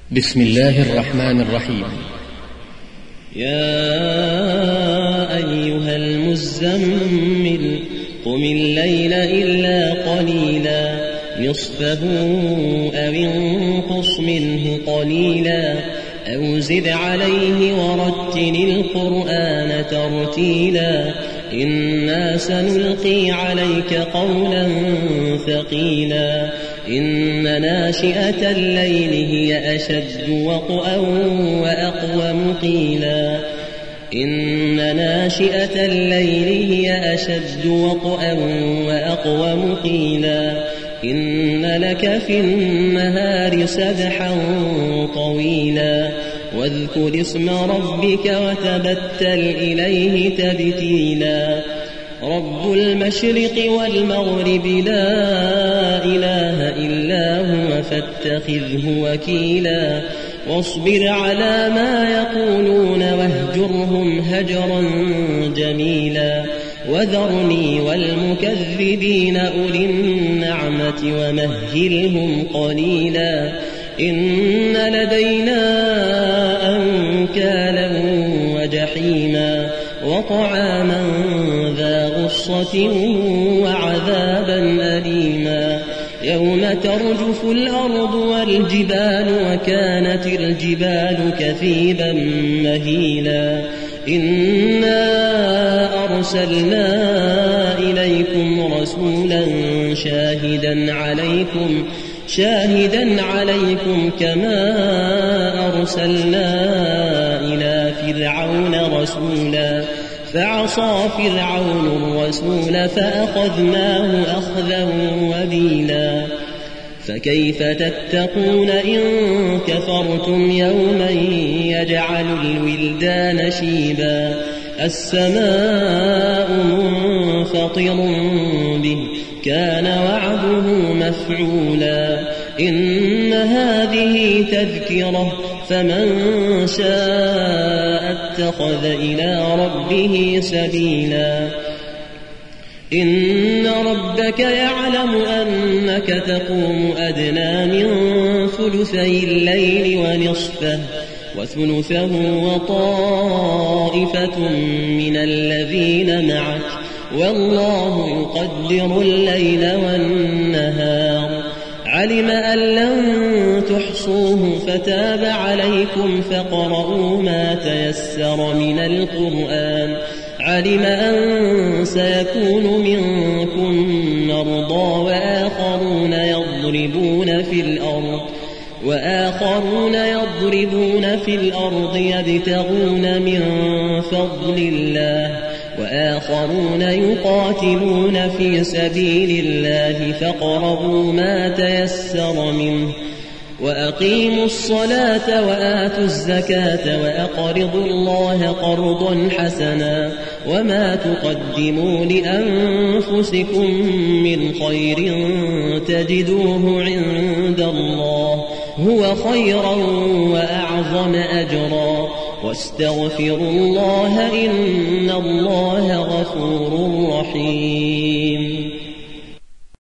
بسم الله الرحمن الرحيم. يا أيها المزمل قم الليل إلا قليلا نصفه أو انقص منه قليلا أو زد عليه ورتل القرآن ترتيلا إنا سنلقي عليك قولا ثقيلا إن ناشئة الليل هي أشد وطئا وأقوم قيلا إن ناشئة الليل هي أشد وطئا وأقوم قيلا إن لك في النهار سبحا طويلا واذكر اسم ربك وتبتل إليه تبتيلا رب المشرق والمغرب لا إله إلا هو فاتخذه وكيلا واصبر على ما يقولون واهجرهم هجرا جميلا وذرني والمكذبين أولي النعمة ومهلهم قليلا إن لدينا أنكالا وجحيما وطعاما ذا غصة وعذابا أليما يوم ترجف الأرض والجبال وكانت الجبال كثيبا مهيلا إنا أرسلنا إليكم رسولا شاهدا عليكم كما أرسلنا إلى فرعون رسولا فعصى فرعون الرسول فأخذناه أخذا وبيلا فكيف تتقون إن كفرتم يوما يجعل الولدان شيبا السماء منفطر به كان وعده مفعولا إن هذه تذكرة فمن شاء اتخذ إلى ربه سبيلا إن ربك يعلم أنك تقوم أدنى من ثلثي الليل ونصفه وثلثه وطائفة من الذين معك والله يقدر الليل والنهار علم أن لن تحصوه فتاب عليكم فاقرؤوا ما تيسر من القرآن علم أن سيكون منكم مرضى وآخرون يضربون في الأرض يبتغون من فضل الله وآخرون يقاتلون في سبيل الله فاقرؤوا ما تيسر منه وأقيموا الصلاة وآتوا الزكاة وأقرضوا الله قرضا حسنا وما تقدموا لأنفسكم من خير تجدوه عند الله هو خيرا وأعظم أجرا واستغفروا الله إن الله غفور رحيم.